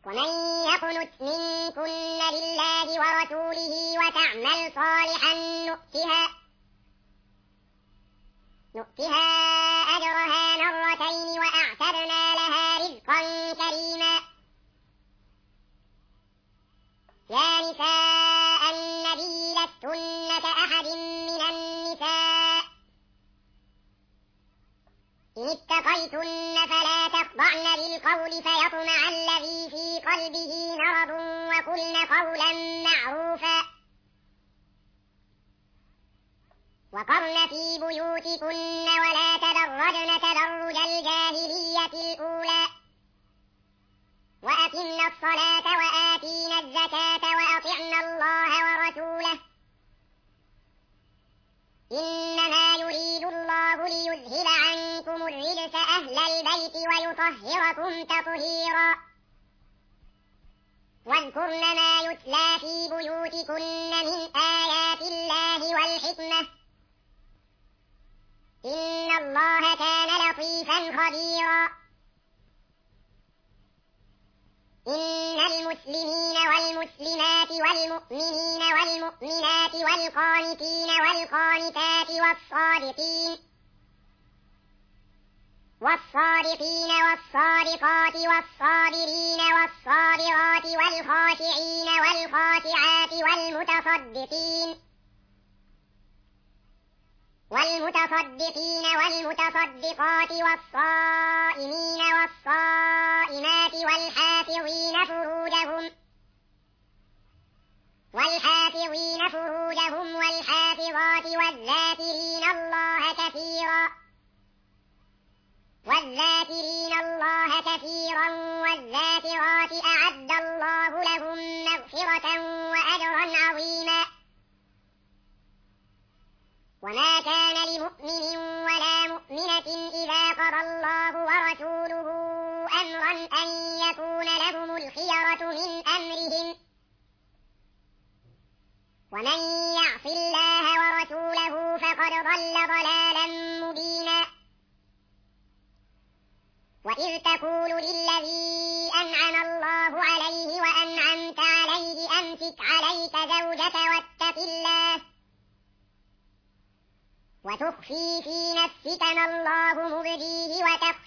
ومن يقنت منكن لله ورسوله وتعمل صالحا نؤتها أجرها مرتين وأعتدنا لها رزقا كريما. يا نساء النبي لستن كأحد من النساء إن اتقيتن فلا تخضعن بالقول فيطمع الذي في قلبه مرض وقلن قولا معروفا وقرن في بيوتكن ولا تبرجن تبرج الجاهلية الأولى وأقمنا الصلاة وآتينا الزكاة وأطعنا الله ورسوله إنما يريد الله ليذهب عنكم الرجس أهل البيت ويطهركم تطهيرا. واذكرن ما يتلى في بيوتكن من آيات الله والحكمة إن الله كان لطيفا خبيرا. إن المسلمين والمسلمات والمؤمنين والمؤمنات والقانتين والقانتات والصادقين والصادقات والصابرين والصابرات والخاشعين والخاشعات والمتصدقين والمتصدقات والصائمين والصائمات والحافظين فروجهم والحافظات والذاكرين الله كثيرا والذاكرات أعد الله لهم مغفرة وأجرا عظيما. وما كان لمؤمن ولا مؤمنة إذا قضى الله ورسوله أمرا أن يكون لهم الخيرة من أمرهم ومن يعص الله ورسوله فقد ضل ضلالا مبينا. وإذ تقول للذي أنعم الله عليه وأنعمت عليه أمسك عليك زوجك واتق الله وتخفي في نفسك ما الله مبديه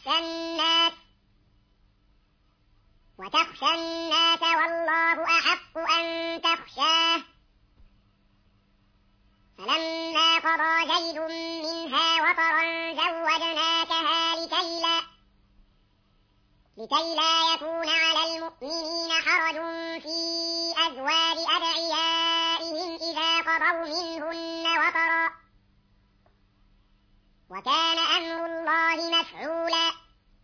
وتخشى الناس والله أحق أن تخشاه. فلما قضى زيد منها وطرا زوجناكها لكي لا يكون على المؤمنين حرج في أزواج أدعيائهم إذا قضوا منهن وطرا وكان أمر الله مفعولا.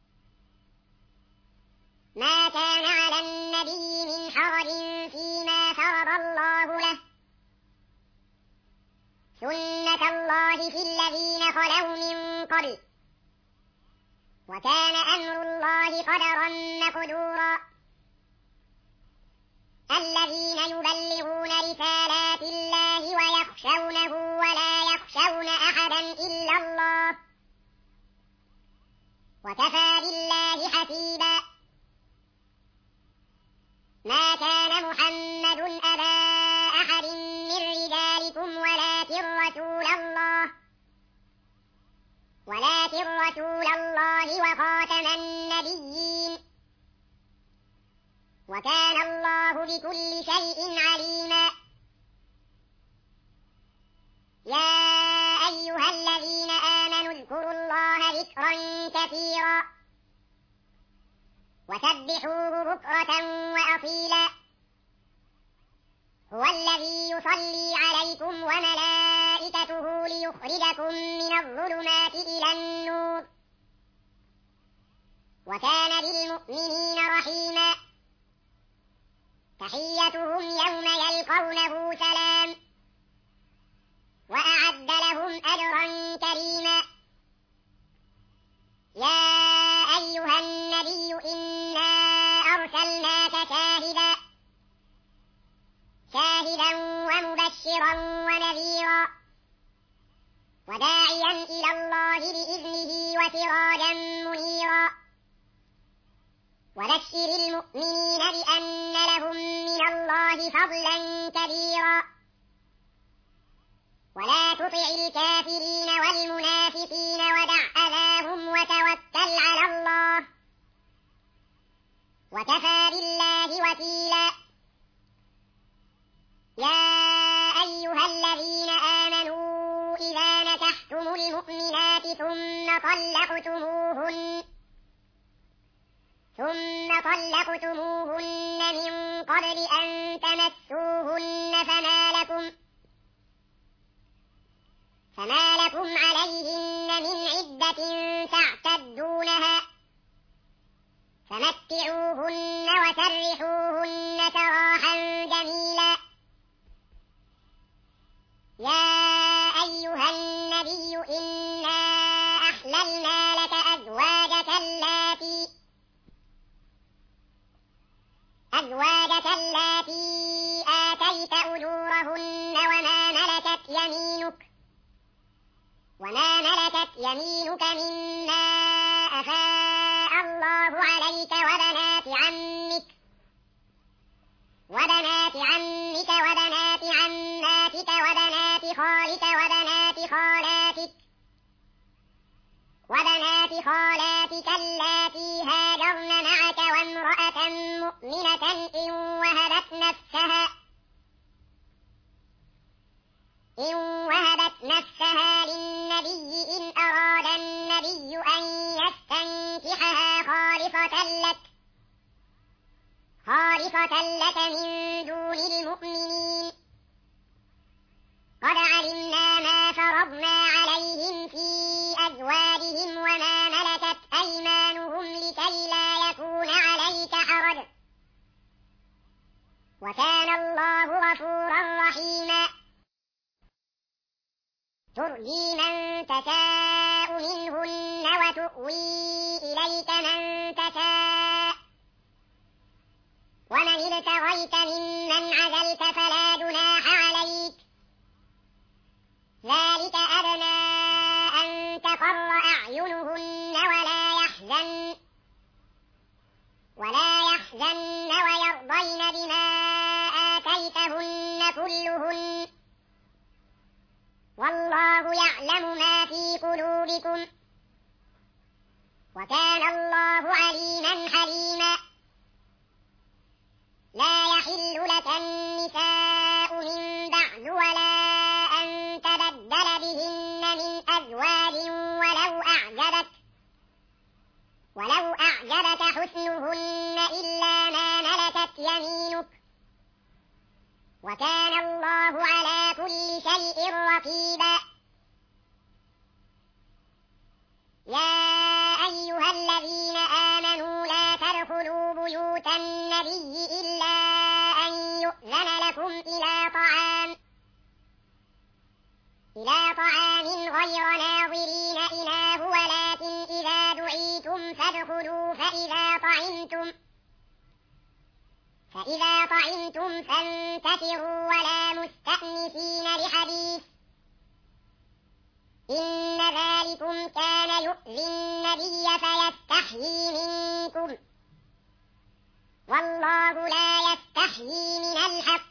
ما كان على النبي من حرج فيما فرض الله له سنة الله في الذين خلوا من قبل وكان أمر الله قدرا مقدورا. الذين يبلغون رسالات الله ويخشونه ولا يخشون أحدا إلا الله وكفى بالله حسيبا. ما كان محمد أبا أحد من رجالكم ولكن رسول الله وخاتم النبيين وكان الله بكل شيء عليما. يا أيها الذين آمنوا اذكروا الله ذكرا كثيرا وسبحوه بكرة وأصيلا. هو الذي يصلي عليكم وملائكته ليخرجكم من الظلمات إلى النور وكان بالمؤمنين رحيما. تحيتهم يوم يلقونه سلام وأعد لهم أجرا كريما. يا أيها النبي إنا أرسلناك شاهدا ومبشرا ونذيرا وداعيا إلى الله بإذنه وسراجا منيرا. وبشر المؤمنين بأن فضلا كبيرا ولا تطع الكافرين والمنافقين ودع أذاهم وتوكل على الله وكفى بالله وكيلا يا أيها الذين آمنوا إذا نكحتم المؤمنات ثم طلقتموهن من قبل أن تمسوهن فما لكم عليهن من عدة تعتدونها فمتعوهن وسرحوهن سراحا جميلا يا أيها النبي إنا أحللنا لك أزواجك اللاتي آتيت أجورهن وما ملكت يمينك مما أفاء الله عليك وبنات عمك وبنات عماتك وبنات خالك وبنات خالاتك اللاتي هاجرن معك وامرأة مؤمنة إن وهبت نفسها للنبي إن أراد النبي أن يستنكحها خالصة لك من دون المؤمنين قد علمنا ما فرضنا عليهم في أزواجهم وما ملكت أيمانهم لكي لا يكون عليك حرج وكان الله غفورا رحيما ترجي من تشاء منهن وتؤوي إليك من تشاء ومن ابتغيت ممن عزلت فلا جناح عليك ذلك أدنى أن تقر أعينهن ولا يحزن ويرضين بما آتيتهن كلهن والله يعلم ما في قلوبكم وكان الله عليما حليما لا يحل لك النساء من بعد ولا أن تبدل بهن من أزواج ولو أعجبك حسنهن إلا ما ملكت يمينك وكان الله على كل شيء رقيبا يا أيها الذين آمنوا لا تدخلوا بيوت النبي إلا أن يؤذن لكم إلى طعام غير ناظرين إناه ولكن إذا دعيتم فادخلوا فإذا طعمتم فانتشروا ولا مستأنسين لحديث إن ذلكم كان يؤذي النبي فيستحيي منكم والله لا يستحيي من الحق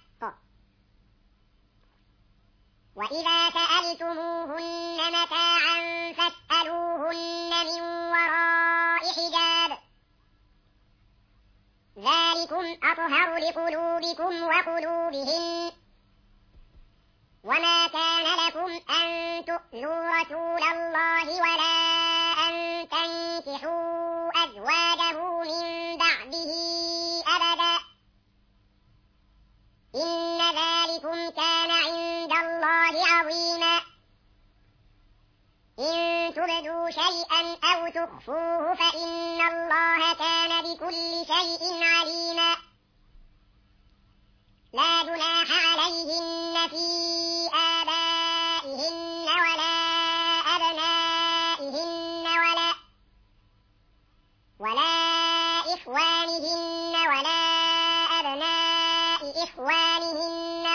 وإذا سألتموهن متاعا فاسألوهن من وراء حجاب ذلكم أطهر لقلوبكم وقلوبهن وما كان لكم أن تؤذوا رسول الله ولا أن تنكحوا أزواجه من بعده أبدا إن ذلكم كان عند الله عظيما إن تبدوا شيئا أو تخفوه فإن الله كان بكل شيء عليما لا جناح عليهن في آبائهن ولا أبنائهن ولا إخوانهن ولا أبناء إخوانهن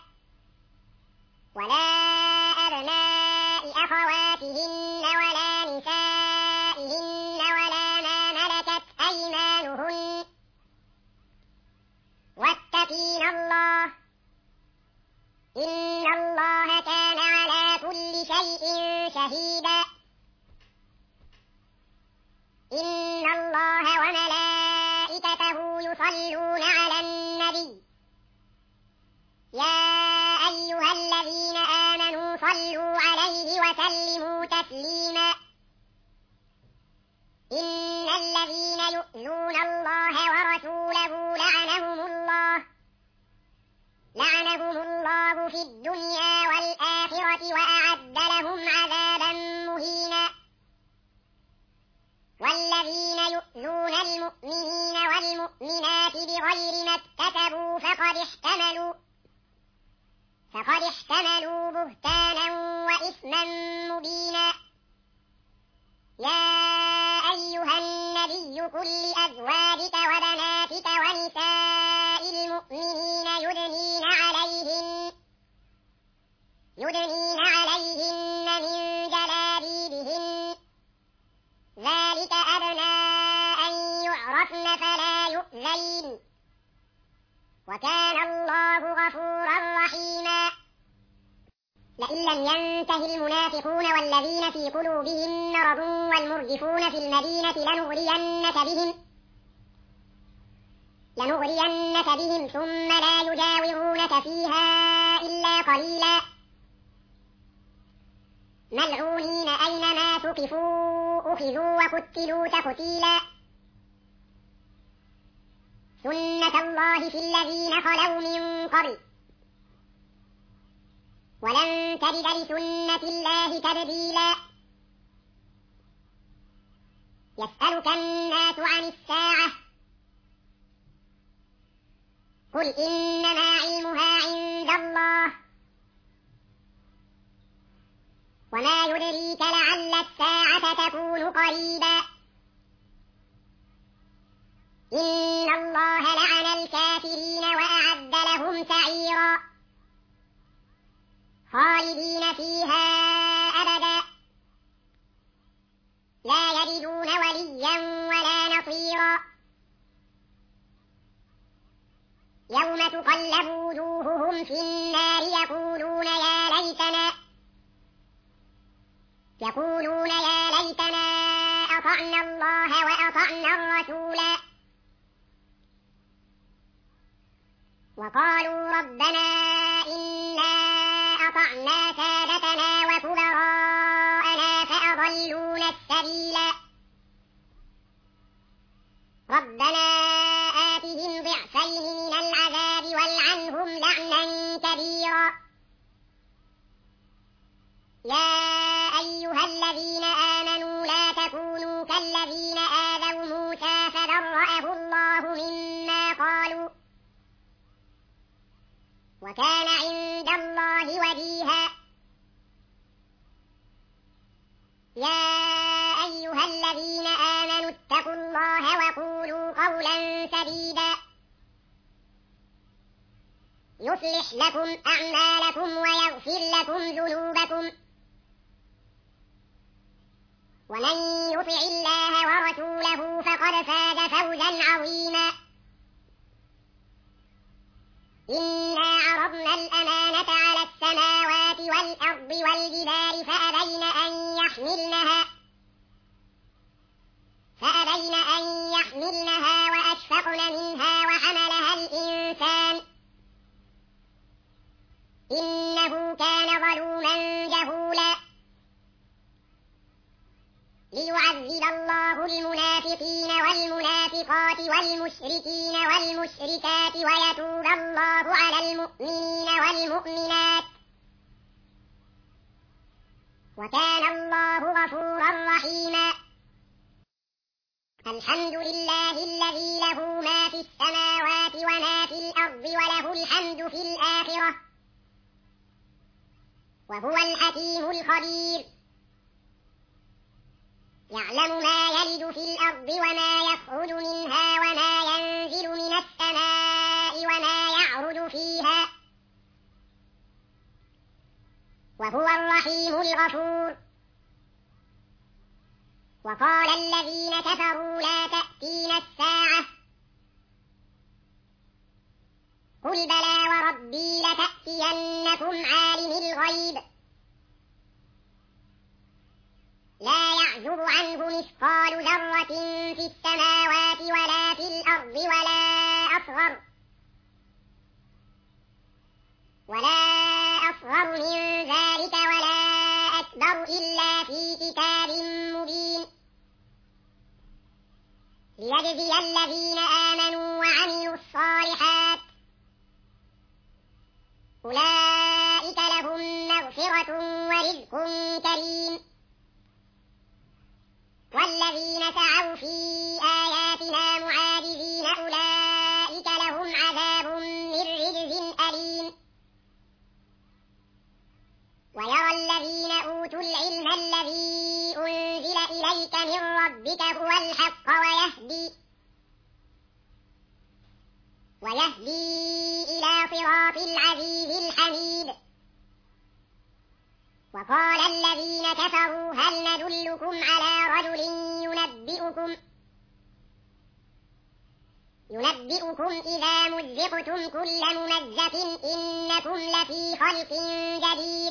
ولا أبناء أخواتهن ولا نسائهن ولا ما ملكت أيمانهن واتقين الله شهيدا إن الله وملائكته يصلون على النبي يا أيها الذين آمنوا صلوا عليه وسلموا تسليما إن الذين يؤذون الله ورسوله لعنهم الله في الدنيا والآخرة وأعد لهم عذابا مهينا والذين يؤذون المؤمنين والمؤمنات بغير ما اكتسبوا فقد احتملوا بهتانا وإثما مبينا يا أيها النبي قل لأزواجك وبناتك ونساء المؤمنين يدنين عليهن من جلابيبهن ذلك أدنى أن يعرفن فلا يؤذين وكان الله غفورا رحيما لئن لم ينته المنافقون والذين في قلوبهم مرض والمرجفون في المدينة لنغرينك بهم ثم لا يجاورونك فيها إلا قليلا ملعونين أينما ثقفوا أخذوا وقتلوا تقتيلا سنة الله في الذين خلوا من قبل ولن تجد لسنة الله تبديلا يسألك الناس عن الساعة قل إنما علمها عند الله وما يدريك لعل الساعة تكون قريبا إن الله لعن الكافرين وأعد لهم سعيرا خالدين فيها أبدا لا يجدون وليا ولا نصيرا يوم تقلب وجوههم في النار يقولون يا ليتنا أطعنا الله وأطعنا الرسولا وقالوا ربنا إنا أطعنا سادتنا وكبراءنا فأضلونا السبيلا ربنا آتهم ضعفين من العذاب والعنهم لعنا كبيرا يا أيها الذين آمنوا لا تكونوا كالذين آذوا موسى فبرأه الله مما قالوا وكان عند الله وجيها يا أيها الذين آمنوا اتقوا الله وقولوا قولا سديدا يصلح لكم أعمالكم ويغفر لكم ذنوبكم ومن يطع الله ورسوله فقد فاز فوزا عظيما إنا عرضنا الأمانة على السماوات والأرض والجبال فأبين أن يحملنها وأشفقن منها وحملها الإنسان إنه كان ظلوما جهولا ليعذب الله المنافقين والمنافقات والمشركين والمشركات ويتوب الله على المؤمنين والمؤمنات وكان الله غفورا رحيما الحمد لله الذي له ما في السماوات وما في الأرض وله الحمد في الآخرة وهو الحكيم الخبير يعلم ما يلج في الأرض وما يخرج منها وما ينزل من السماء وما يعرج فيها وهو الرحيم الغفور وقال الذين كفروا لا تأتينا الساعة قل بلى وربي لتأتينكم عالم الغيب لا يعزب عنه مثقال ذرة في السماوات ولا في الأرض ولا أصغر من ذلك ولا أكبر إلا في كتاب مبين ليجزي الذين آمنوا وعملوا الصالحات أولئك لهم مغفرة ورزق كريم والذين سعوا في آياتنا معاجزين أولئك لهم عذاب من رجز أليم ويرى الذين أوتوا العلم الذي أنزل إليك من ربك هو الحق ويهدي إلى صراط العزيز الحميد وقال الذين كفروا هل ندلكم على رجل ينبئكم إذا مزقتم كل ممزق إنكم لفي خلق جديد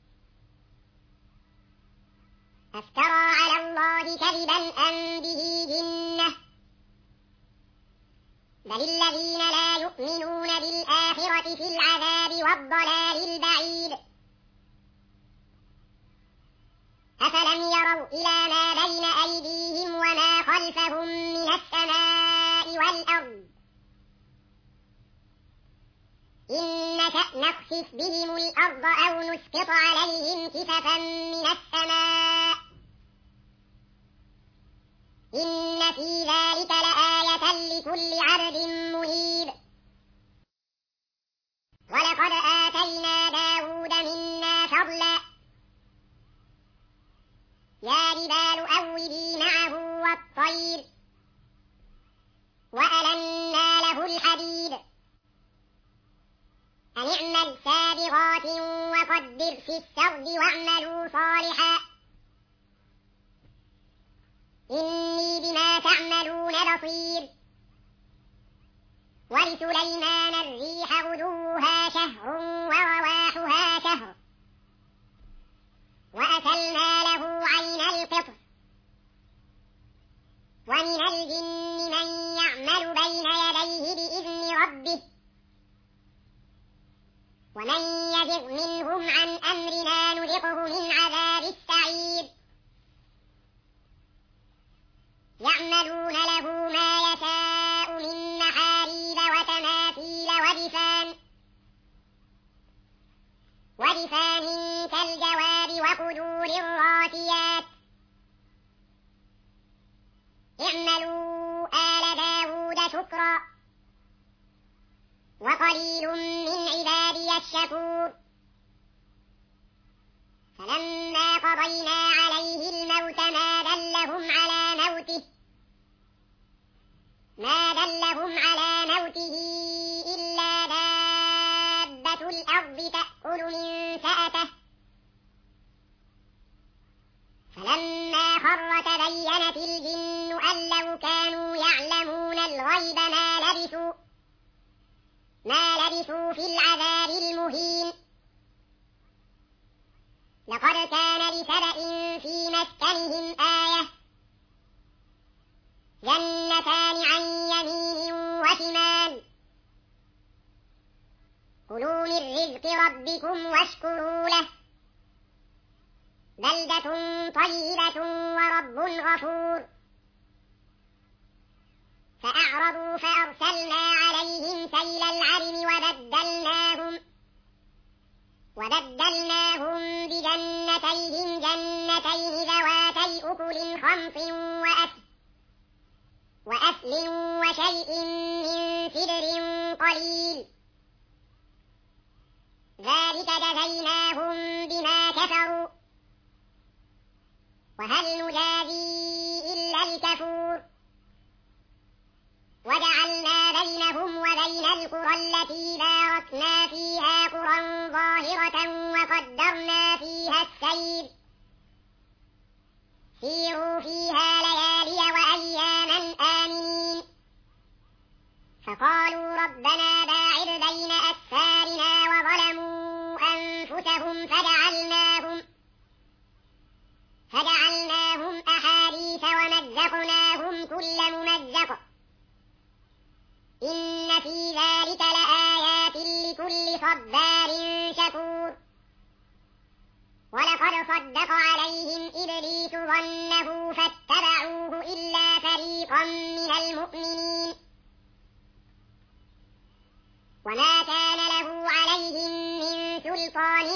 أفترى على الله كذبا أم به جنة بل الذين لا يؤمنون بالآخرة في العذاب والضلال البعيد أفلم يروا إلى ما بين أيديهم وما خلفهم من السماء والأرض إن نشأ نخسف بهم الأرض أو نسقط عليهم كسفا من السماء إن في ذلك لآية لكل عبد منيب ولقد آتينا داود منا فضلا يا جبال أوبي معه والطير وألنا له الحديد أن اعمل سابغات وقدر في السرد واعملوا صالحا إني بما تعملون بصير ولسليمان الريح غدوها شهر ورواحها شهر وأسلنا له عين القطر ومن الجن من يعمل بين يديه بإذن ربه ومن يزغ منهم عن أمرنا نذقه من عذاب السعير يعملون له ما يشاء من محاريب وتماثيل ودفان كالجواب وقدور الراسيات اعملوا آل داود شكرا وقليل من عبادي الشكور فلما قضينا عليه الموت ما دلهم على موته إلا دابة الأرض تأكل من سأته فلما خر تبينت الجن أن لو كانوا يعلمون الغيب ما لبثوا في العذاب المهين لقد كان لسبأ في مسكنهم آية جنتان عن يمين وشمال كلوا من رزق ربكم واشكروا له بلدة طيبة ورب غفور فأعرضوا فأرسلنا عليهم سيل العرم وبدلناهم بجنتين ذواتي أكل خمط وأثل وشيء من سدر قليل ذلك جزيناهم بما كفروا وهل نجازي إلا الكفور وجعلنا بينهم وبين القرى التي باركنا فيها قرى ظاهرة وقدرنا فيها السير سيروا فيها ليالي وأياما آمنين فقالوا ربنا باعد بين أسفارنا وظلموا أنفسهم فجعلناهم صبار شكور ولقد صدق عليهم إبليس ظنه فاتبعوه إلا فريقا من المؤمنين وما كان له عليهم من سلطان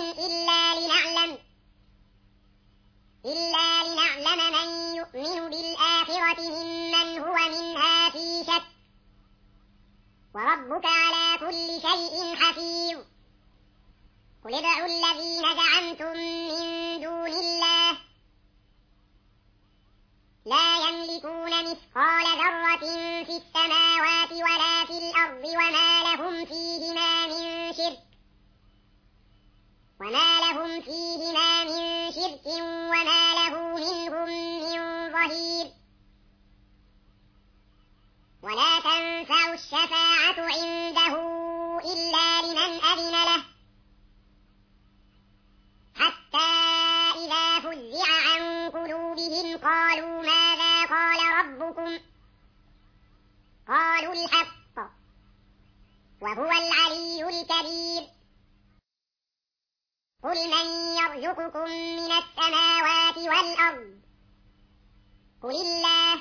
إلا لنعلم من يؤمن بالآخرة ممن هو منها في شك وربك على كل شيء حفيظ قل ادعوا الذين زعمتم من دون الله لا يملكون مثقال ذرة في السماوات ولا في الأرض وما لهم فيهما من شرك وما له منهم من ظهير ولا تنفع الشفاعة عنده إلا لمن أذن له حتى إذا فزع عن قلوبهم قالوا ماذا قال ربكم قالوا الحق وهو العلي الكبير قل من يرزقكم من السماوات والأرض قل الله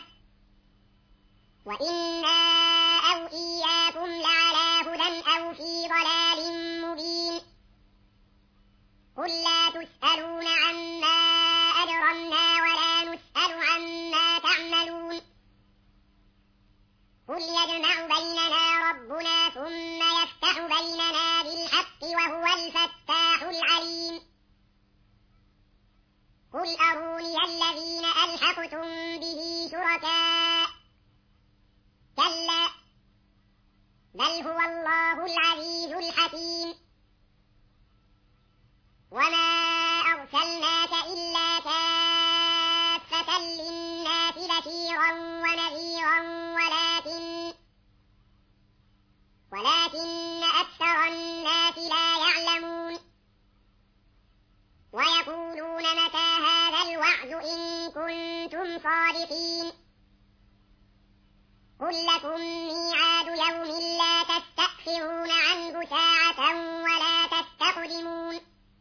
وإنا أو إياكم لعلى هدى أو في ضلال مبين قل لا تسألون عما أجرمنا ولا نسأل عما تعملون قل يجمع بيننا ربنا ثم يفتح بيننا بالحق وهو الفتاح العليم قل أروني الذين ألحقتم به شركاء كلا بل هو الله العزيز الحكيم وما أرسلناك إلا كافة للناس بشيرا ونذيرا ولكن أكثر الناس لا يعلمون ويقولون متى هذا الوعد إن كنتم صادقين قل لكم ميعاد يوم لا تستأخرون عنه ساعة ولا تستقدمون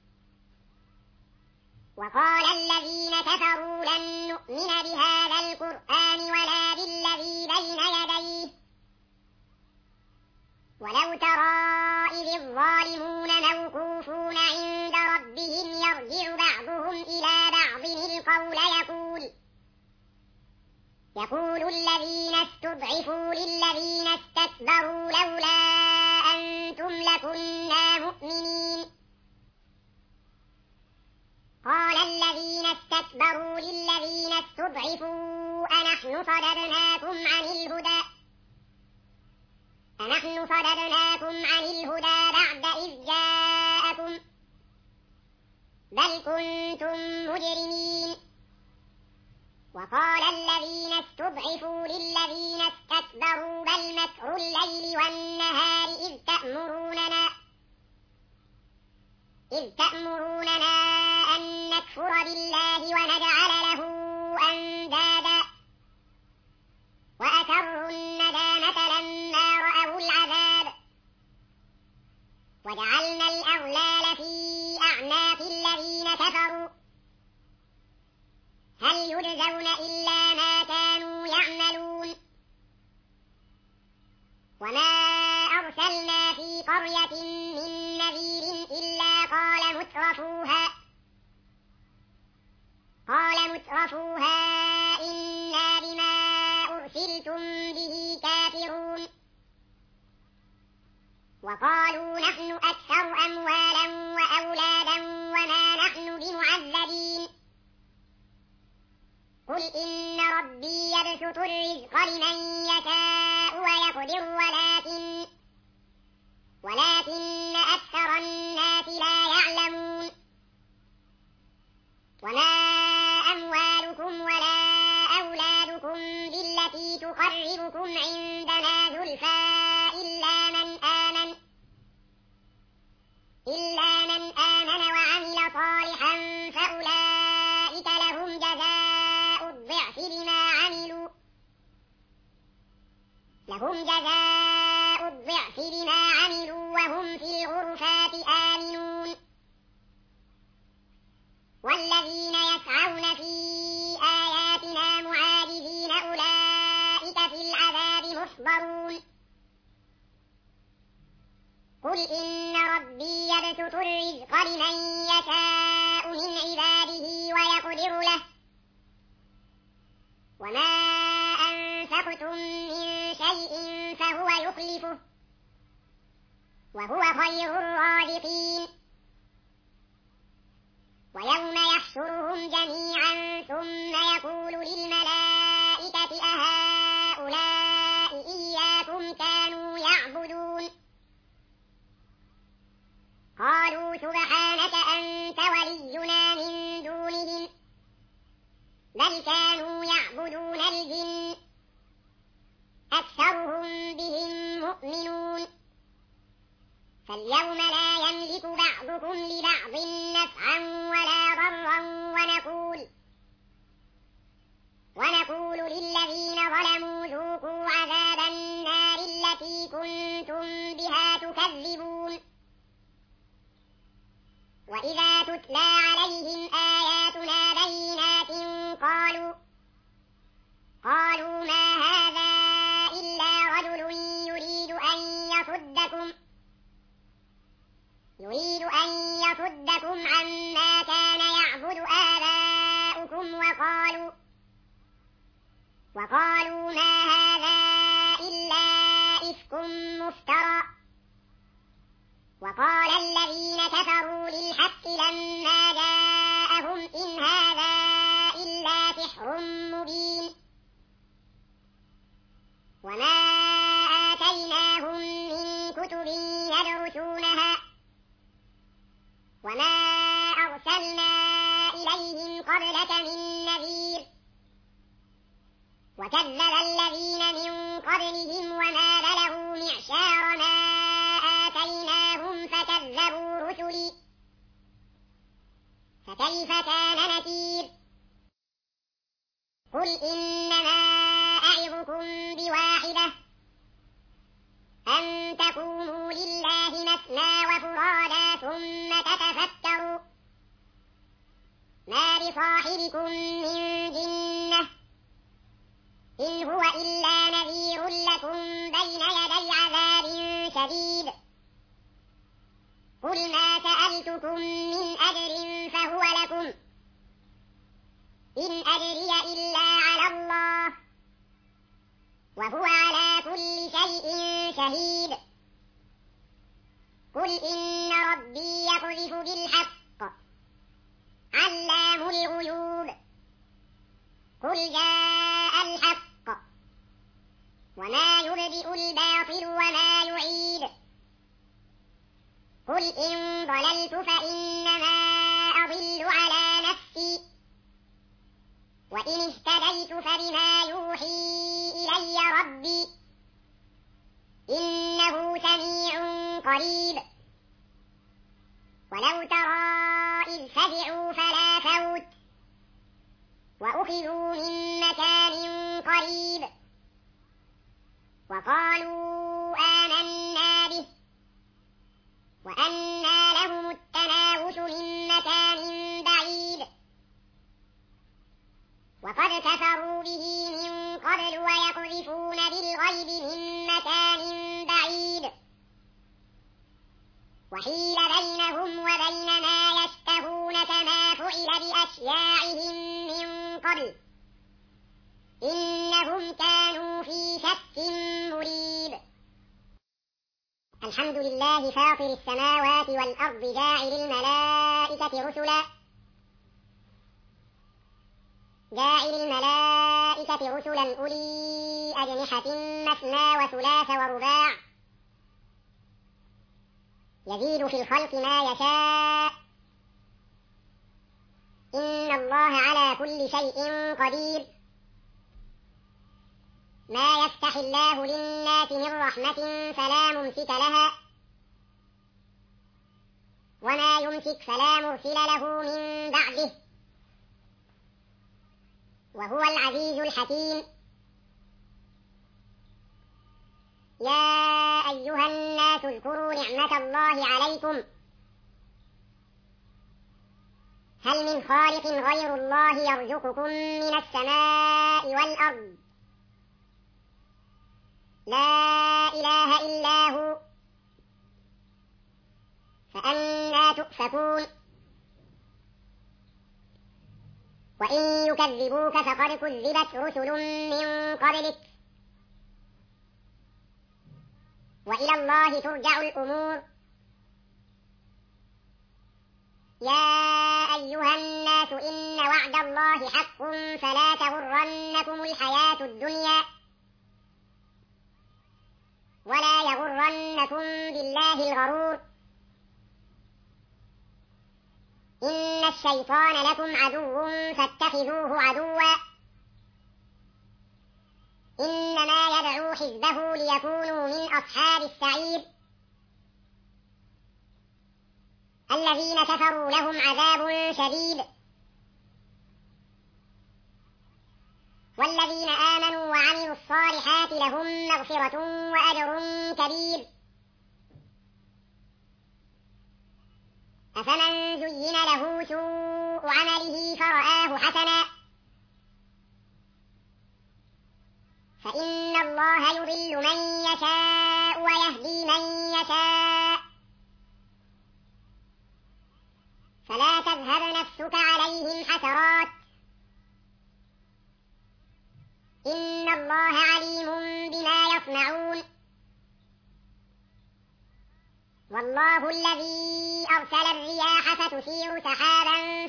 وقال الذين كفروا لن نؤمن بهذا القرآن ولا بالذي بين يديه ولو ترى إذ الظالمون موقوفون عند ربهم يرجع بعضهم إلى بعض القول يقول الذين استضعفوا للذين استكبروا لولا أنتم لكنا مؤمنين قال الذين استكبروا للذين استضعفوا أنحن صددناكم عن الهدى بعد إذ جاءكم بل كنتم مجرمين وقال الذين استضعفوا للذين استكبروا بل مكر الليل والنهار إذ تأمروننا أن نكفر بالله ونجعل له أندادا وأسروا الندامة لما رأوا العذاب وجعلنا الأغلال في أعناق الذين كفروا هل يجزون إلا ما كانوا يعملون وما أرسلنا في قرية من نذير إلا قال مترفوها إنا بما أرسلتم به كافرون وقالوا نحن أكثر أموالا وأولادا وما نحن بمعذبين قل إن ربي يبسط الرزق لمن يشاء ويقدر ولكن أكثر الناس لا يعلمون وما أموالكم ولا أولادكم بالتي تقربكم عندنا زلفى إلا من آمن وعمل صالحا فأولئك لهم جزاء الضعف بما عملوا وهم في الغرفات يحضرون قل إن ربي يبسط الرزق لمن يشاء من عباده ويقدر له وما أنفقتم من شيء فهو يخلفه وهو خير الرازقين ويوم يحشرهم جميعا ثم يقول للملائكة أهؤلاء إياكم كانوا يعبدون قالوا سبحانك أنت ولينا من دونهم بل كانوا يعبدون الجن أكثرهم بهم مؤمنون فاليوم لا يملك بعضكم لبعض نفعا ولا ضرا ونقول للذين ظلموا ذوقوا عذاب النار التي كنتم بها تكذبون وإذا تتلى عليهم آياتنا بينات قالوا ما هذا إلا رجل يريد أن يصدكم عما كان يعبد آباؤكم وقالوا ما هذا إلا إفك مفترى وقال الذين كفروا للحق لما جاءهم إن هذا إلا سحر مبين وما آتيناهم من كتب يدرسونها وما أرسلنا إليهم قبلك من نذير وكذب الذين من قبلهم وما بلغوا معشار ما آتيناهم فكذبوا رسلي فكيف كان نكير قل إنما أعظكم بواحدة أن تقوموا لله مثنى وفرادا ثم تتفكروا ما بصاحبكم من جنة إن هو إلا نذير لكم بين يدي عذاب شديد قل ما سألتكم من أجر فهو لكم إن أجري إلا على الله وهو على كل شيء شهيد قل إن ربي يقذف بالحق علام الغيوب قل جاء الحق وما يبدئ الباطل وما يعيد قل إن ضللت فإنما أضل على نفسي وإن اهتديت فبما يوحي إلي ربي إنه سميع قريب ولو ترى إذ فزعوا فلا فوت وأخذوا من مكان قريب وقالوا آمنا به وأنى لهم التناوش من مكان بعيد وقد كفروا به من قبل ويقذفون بالغيب من مكان بعيد وحيل بينهم وبين ما يشتهون كما فعل بأشياعهم من قبل إنهم كانوا في شك مريب الحمد لله فاطر السماوات والأرض جاعل الملائكة رسلا أولي أجنحة مثنى وثلاث ورباع يزيد في الخلق ما يشاء إن الله على كل شيء قدير ما يفتح الله للناس من رحمة فلا ممسك لها وما يمسك فلا مرسل له من بعده وهو العزيز الحكيم يا أيها الناس اذكروا نعمة الله عليكم هل من خالق غير الله يرزقكم من السماء والأرض لا إله إلا هو فأنى تؤفكون وإن يكذبوك فقد كذبت رسل من قبلك وإلى الله ترجع الأمور يا أيها الناس إن وعد الله حق فلا تغرنكم الحياة الدنيا ولا يغرنكم بالله الغرور إن الشيطان لكم عدو فاتخذوه عدوا إنما يدعو حزبه ليكونوا من أصحاب السعير الذين كفروا لهم عذاب شديد والذين آمنوا وعملوا الصالحات لهم مغفرة وأجر كبير أفمن زين له سوء عمله فرآه حسنا فإن الله يضل من يشاء ويهدي من يشاء فلا تذهب نفسك عليهم حسرات إن الله عليم بما يصنعون والله الذي أرسل الرياح فتثير سحابا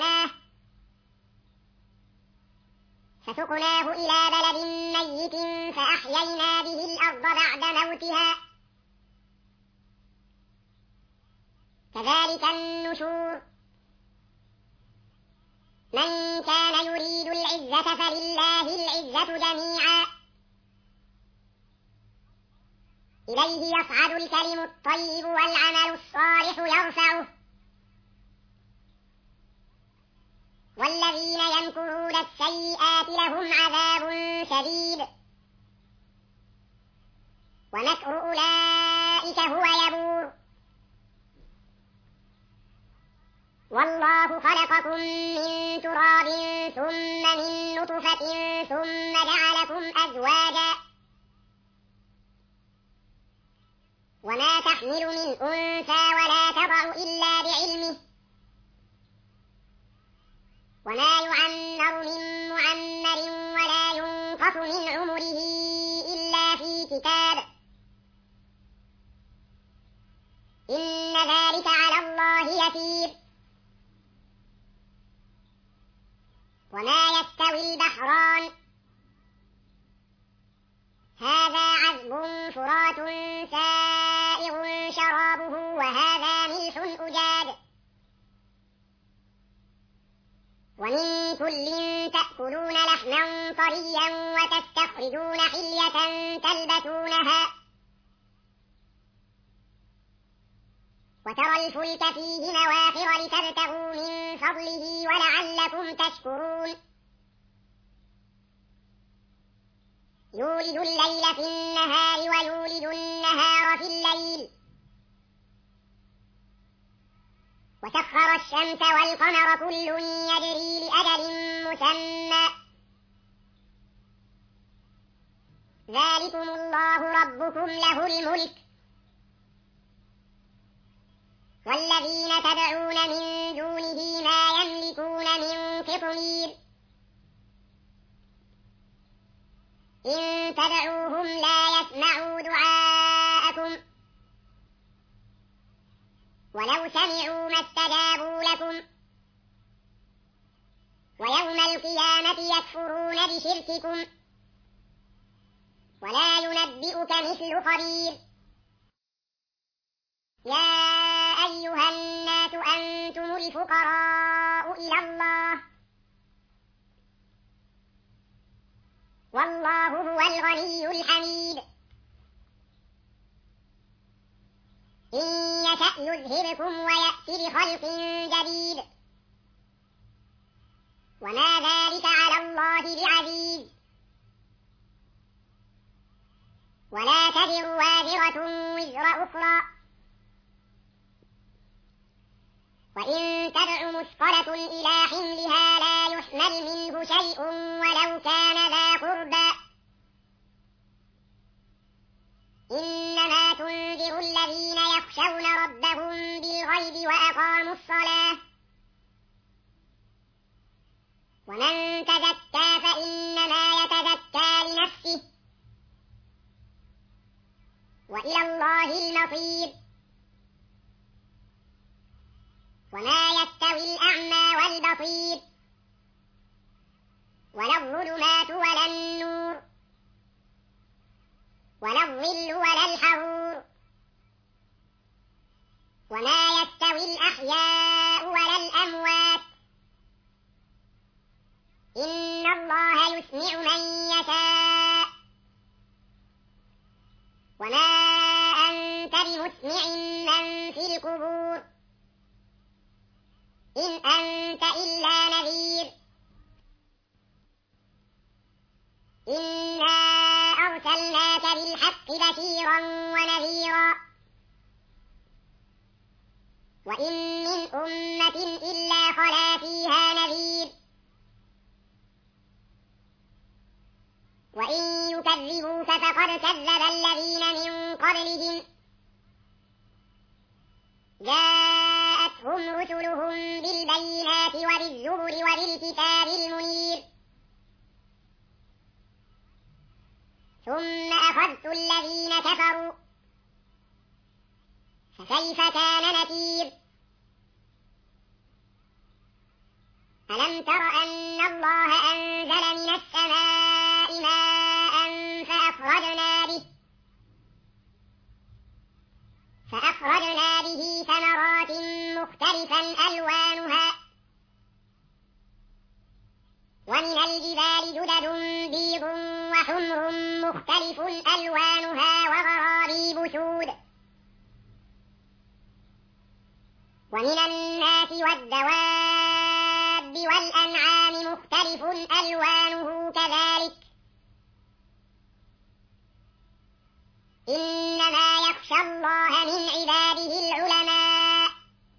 فسقناه إلى بلد ميت فأحيينا به الأرض بعد موتها كذلك النشور من كان يريد العزة فلله العزة جميعا إليه يصعد الكلم الطيب والعمل الصالح يرفعه والذين يمكرون السيئات لهم عذاب شديد ومكر أولئك هو يبور والله خلقكم من تراب ثم من نطفة ثم جعلكم أزواجا وما تحمل من أنثى ولا تضع إلا بعلمه وما يعمر من معمر ولا ينقص من عمره إلا في كتاب إن ذلك على الله يسير وما يستوي البحران هذا عذب فرات سائغ شرابه وهذا ملح أجاج ومن كل تأكلون لحما طريا وتستخرجون حلية تلبسونها وترى الفلك فيه مواخر لتبتغوا من فضله ولعلكم تشكرون يولد الليل في النهار ويولد النهار في الليل وسخر الشمس والقمر كل يجري لأجل مسمى ذلكم الله ربكم له الملك والذين تدعون من دونه ما يملكون من قطمير إن تدعوهم لا يسمعوا دعاءكم ولو سمعوا ما استجابوا لكم ويوم القيامة يكفرون بشرككم ولا ينبئك مثل خبير يا أيها الناس أنتم الفقراء إلى الله والله هو الغني الحميد إن يشأ يذهبكم ويأتي بخلق جديد وما ذلك على الله بعزيز ولا تزر وازرة وزر أخرى وإن تدع مثقلة إلى حملها لا يحمل منه شيء ولو كان ذا قربى إنما تنذر الذين يخشون ربهم بالغيب وأقاموا الصلاة ومن تزكى فإنما يتزكى لنفسه وإلى الله المصير وما يستوي الأعمى والبصير ولا الظلمات ولا النور ولا الظل ولا الحرور وما يستوي الأحياء ولا الأموات إن الله يسمع من يشاء وما أنت بمسمع من في القبور إن أنت إلا نذير إنا أرسلناك بالحق بشيرا ونذيرا وإن من أمة إلا خلا فيها نذير وإن يكذبوك فقد كذب الذين من قبلهم جاءتهم رسلهم بالبينات وبالزبر وبالكتاب المنير ثم أخذت الذين كفروا فكيف كان نكير ألم تر أن الله أنزل من السماء ماء فأخرجنا به ثمرات مختلفا ألوانها ومن الجبال جدد بيض وحمر مختلف ألوانها وغرابيب سود ومن الناس والدواب والأنعام مختلف ألوانه كذلك إنما يخشى الله من عباده العلماء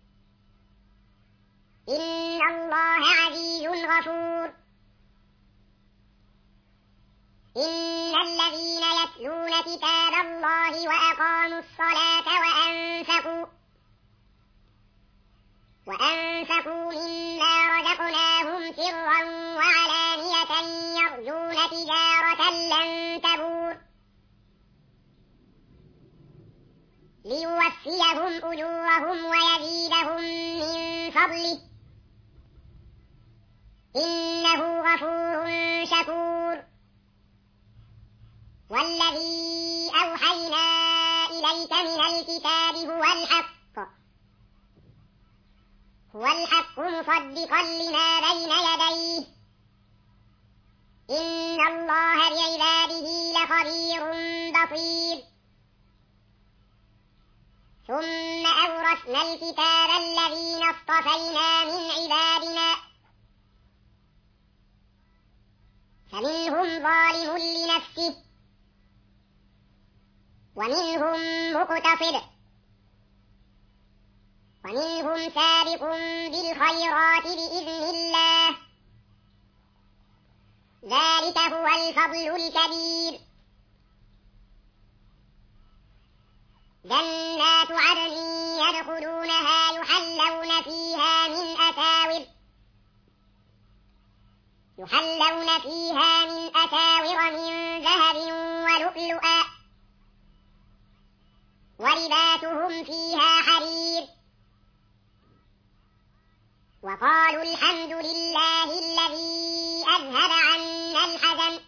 إن الله عزيز غفور إن الذين يتلون كتاب الله وأقاموا الصلاة وأنفقوا مما رزقناهم سرا وعلانية يرجون تجارة لن تبور ليوفيهم أجورهم ويزيدهم من فضله إنه غفور شكور والذي أوحينا إليك من الكتاب هو الحق مصدقا لما بين يديه إن الله بعباده لخبير بصير ثم أورثنا الكتاب الذين اصطفينا من عبادنا فمنهم ظالم لنفسه ومنهم مقتصد ومنهم سابق بالخيرات بإذن الله ذلك هو الفضل الكبير جنات عدن يدخلونها يحلون فيها من أساور من ذهب ولؤلؤا ولباسهم فيها حرير وقالوا الحمد لله الذي أذهب عنا الحزن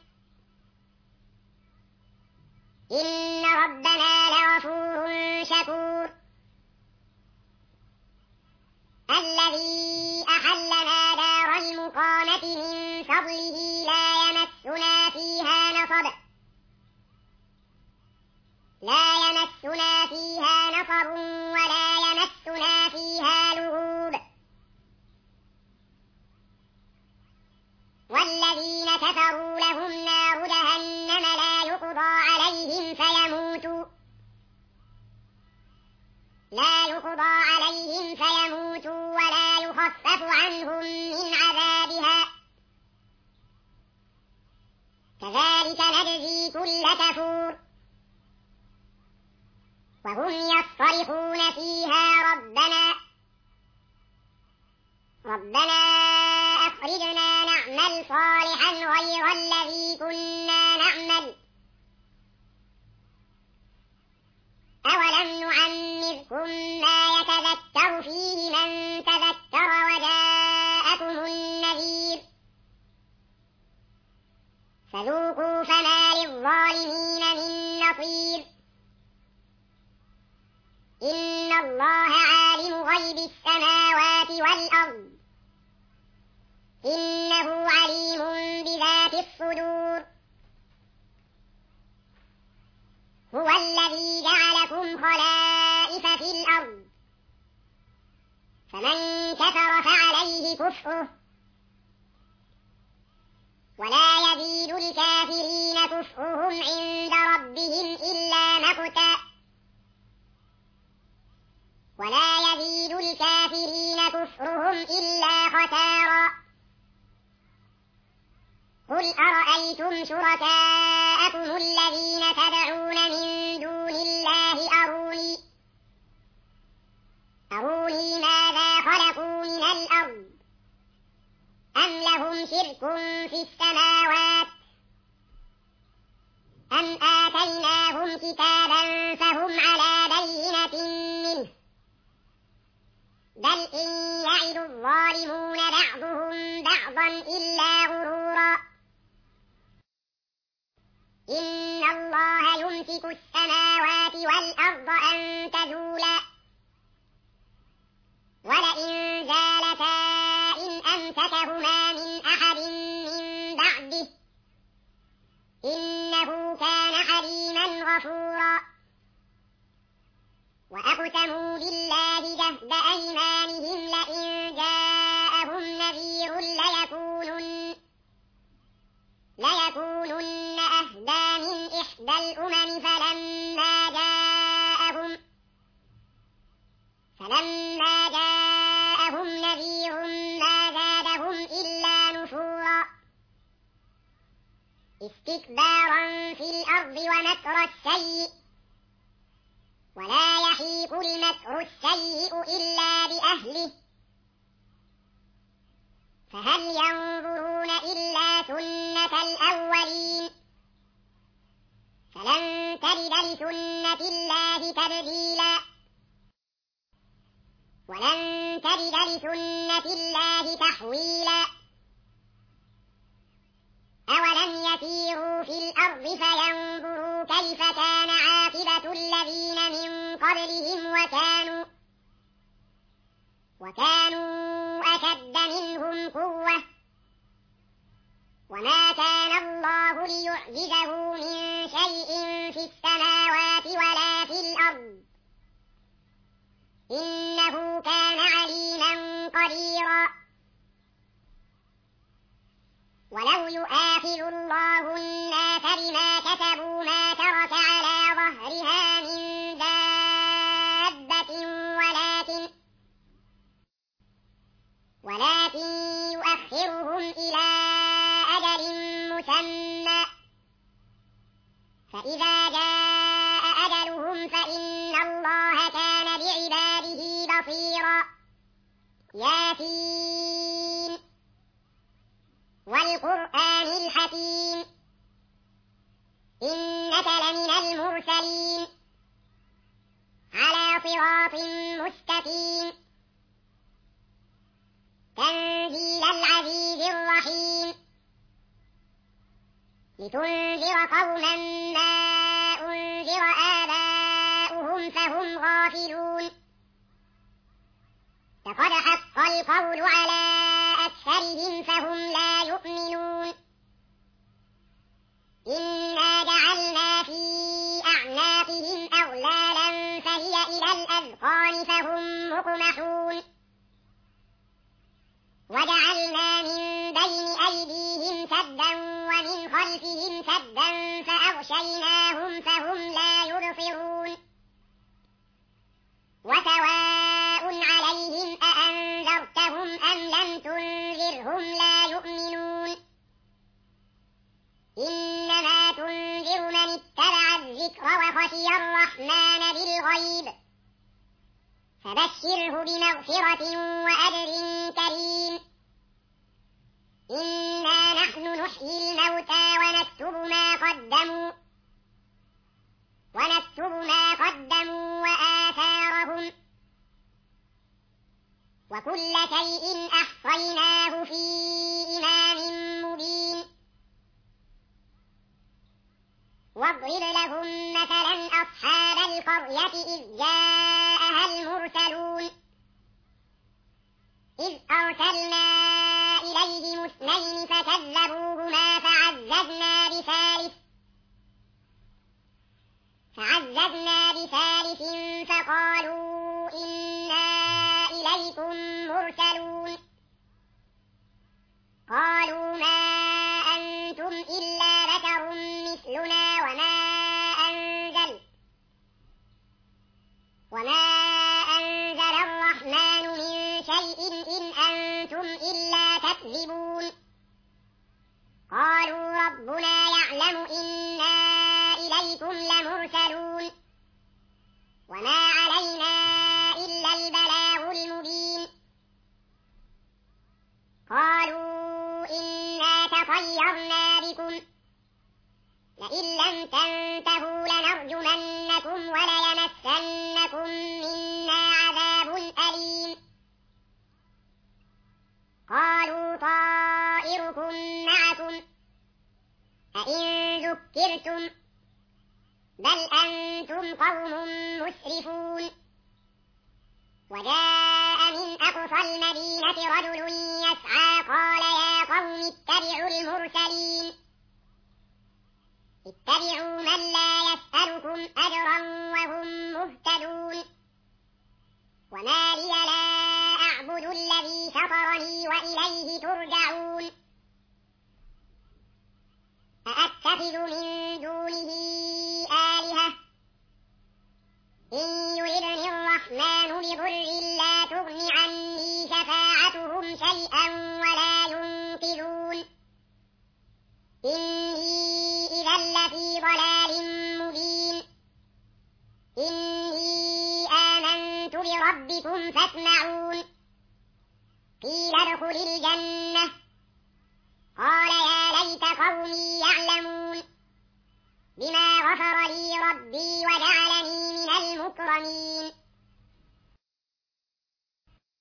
إن ربنا لغفور شكور الذي أحلنا دار المقامة من فضله لا يمسنا فيها نصب ولا يمسنا فيها لغوب والذين كفروا لهم نار جهنم لا يقضى عليهم فيموتوا ولا يخفف عنهم من عذابها كذلك نجزي كل كفور وهم يصطرخون فيها ربنا أخرجنا نعمل صالحا غير الذي كنا نعمل أولم نعمركم ما يتذكر فيه من تذكر وجاءكم النذير فذوقوا فما للظالمين من نصير إن الله عالم غيب السماوات والأرض إنه عليم بذات الصدور هو الذي جعلكم خلائف في الأرض فمن كفر فعليه كفره ولا يزيد الكافرين كفرهم عند ربهم إلا مقتا ولا يزيد الكافرين كفرهم إلا خسارا قل أرأيتم شركاءكم الذين تدعون من دون الله أروني ماذا خلقوا من الأرض أم لهم شرك في السماوات أم آتيناهم كتابا فهم على بينة منه بل إن يعد الظالمون بعضهم بعضا إلا غرورا إن الله يمسك السماوات والأرض أن تزولا ولئن زالتا إن أمسكهما من أحد من بعده إنه كان حليما غفورا وأقسموا بالله جهد أيمانهم لئن جاءهم نذير ليكونن أهدى من إحدى الأمم فلما جاءهم نذير ما زادهم إلا نفورا استكبارا في الأرض ومكر السيء ولا يحيق المكر السيء إلا بأهله فهل ينظرون إلا سنة الأولين فلن تجد لسنة الله تبديلا ولن تجد لسنة الله تحويلا أولم يسيروا في الأرض فينظروا كيف كان عاقبة الذين من قبلهم وكانوا أشد منهم قوة وما كان الله ليعجزه من شيء في السماوات ولا في الأرض إنه كان عليما قديرا ولو يؤاخذ الله الناس بما كسبوا ما ترك على ظهرها من دابة ولكن يؤخرهم إلى أجل مسمى فإذا جاء أجلهم فإن الله كان بعباده بصيرا ياسين والقرآن الحكيم إنك لمن المرسلين على صراط مستقيم تنزيل العزيز الرحيم لتنذر قوما ما أنذر آباؤهم فهم غافلون لقد حق القول على أكثرهم فهم لا يؤمنون إنا جعلنا في أعناقهم أغلالا فهي إلى الأذقان فهم مقمحون وجعلنا من بين أيديهم سدا ومن خلفهم سدا فأغشيناهم فهم لا يبصرون وسواء عليهم أأنذرتهم أم لم تنذرهم لا يؤمنون إنما تنذر من اتبع الذكر وخشى خشي الرحمن بالغيب فبشره بمغفرة وأجر كريم إنا نحن نحيي الموتى ونكتب ما قدموا وآثارهم وكل شيء أحصيناه في إمام مبين واضرب لهم مثلا أصحاب القرية إذ جاءها المرسلون إذ أرسلنا إليهم اثنين فكذبوهما فعززنا بثالث فقالوا إنا إليكم مرسلون قالوا ما أنتم إلا بشر مثلنا وما أنزل الرحمن من شيء إن أنتم إلا تكذبون قالوا ربنا يعلم إنا إليكم لمرسلون وما علينا إلا البلاغ المبين قالوا إنا تطيرنا بكم لئن لم تنتهوا لنرجمنكم وليمسنكم منا عذاب أليم قالوا طائركم معكم أئن ذكرتم بل أنتم قوم مسرفون وجاء من أقصى المدينة رجل يسعى قال يا قوم اتبعوا من لا يسألكم أجرا وهم مهتدون وما لي لا أعبد الذي فطرني وإليه ترجعون أأتخذ من دونه آلهة إن يردني الرحمن بضر لا تغن عني شفاعتهم شيئا ولا ينقذون إني إذا لفي ضلال مبين إني آمنت بربكم فاسمعون قيل ادخل الجنة قال يا ليت قومي يعلمون بما غفر لي ربي وجعلني من المكرمين